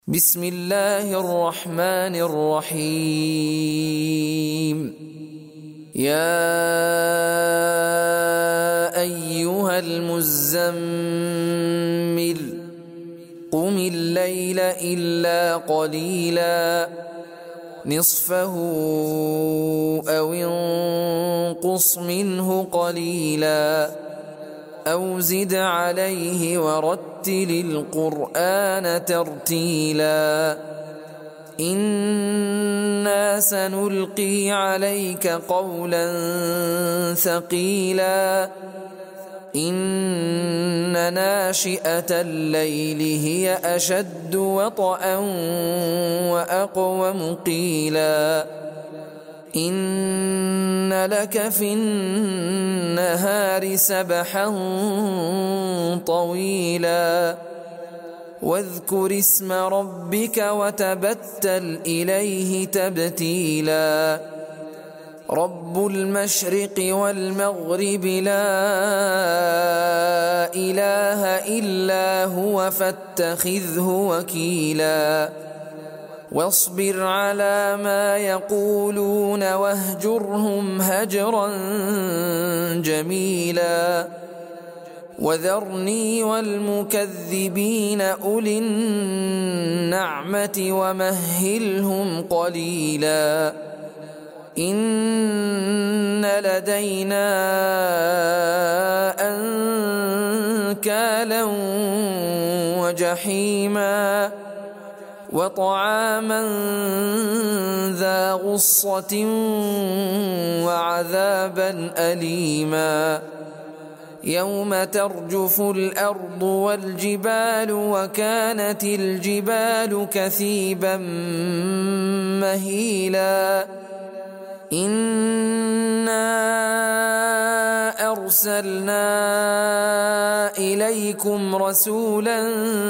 بسم الله الرحمن الرحيم. يا أيها المزمل قم الليل إلا قليلا نصفه أو انقص منه قليلا أو زد عليه ورتل القرآن ترتيلا إنا سنلقي عليك قولا ثقيلا إن ناشئة الليل هي أشد وطئا وأقوم قيلا إن لك في النهار سبحا طويلا واذكر اسم ربك وتبتل إليه تبتيلا رب المشرق والمغرب لا إله إلا هو فاتخذه وكيلا واصبر على ما يقولون واهجرهم هجرا جميلا وذرني والمكذبين أولي النعمة ومهلهم قليلا إن لدينا أنكالا وجحيما وطعاما ذا غصة وعذابا أليما يوم ترجف الأرض والجبال وكانت الجبال كثيبا مهيلا إنا أرسلنا إليكم رسولا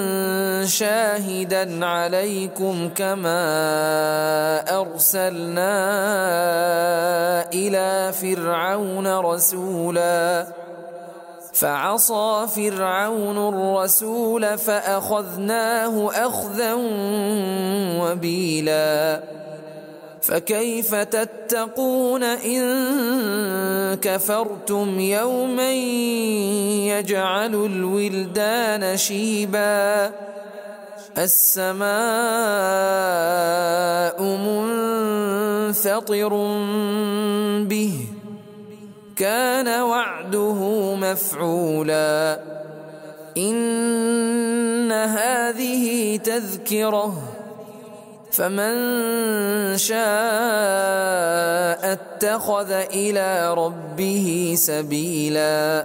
شاهدا عليكم كما أرسلنا إلى فرعون رسولا فعصى فرعون الرسول فأخذناه أخذا وبيلا فكيف تتقون إن كفرتم يوما يجعل الولدان شيبا السماء منفطر به كان وعده مفعولا إن هذه تذكرة فمن شاء اتخذ إلى ربه سبيلا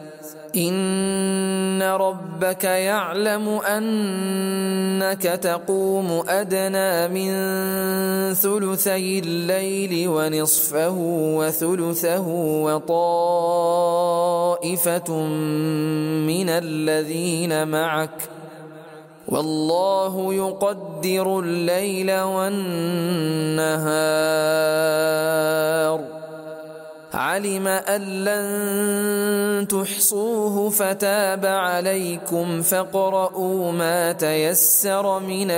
إن ربك يعلم أنك تقوم أدنى من ثلثي الليل ونصفه وثلثه وطائفة من الذين معك والله يقدر الليل والنهار علم أن لن تحصوه فتاب عليكم فاقرؤوا ما تيسر من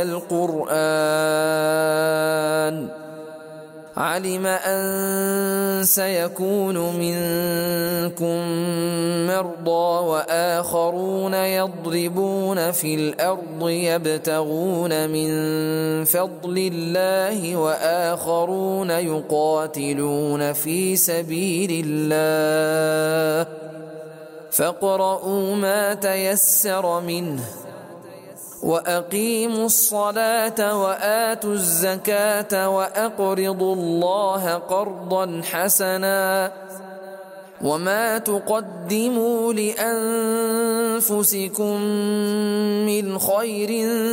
القرآن علم أن سيكون منكم مرضى وآخرون يضربون في الأرض يبتغون من فضل الله وآخرون يقاتلون في سبيل الله فاقرؤوا ما تيسر منه وأقيموا الصلاة وآتوا الزكاة وأقرضوا الله قرضا حسنا وما تقدموا لأنفسكم من خير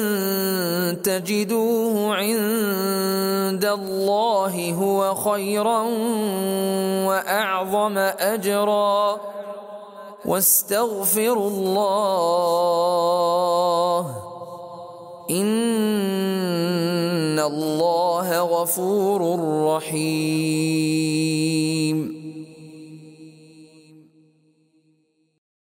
تجدوه عند الله هو خيرا وأعظم أجرا واستغفروا الله إن الله غفور رحيم.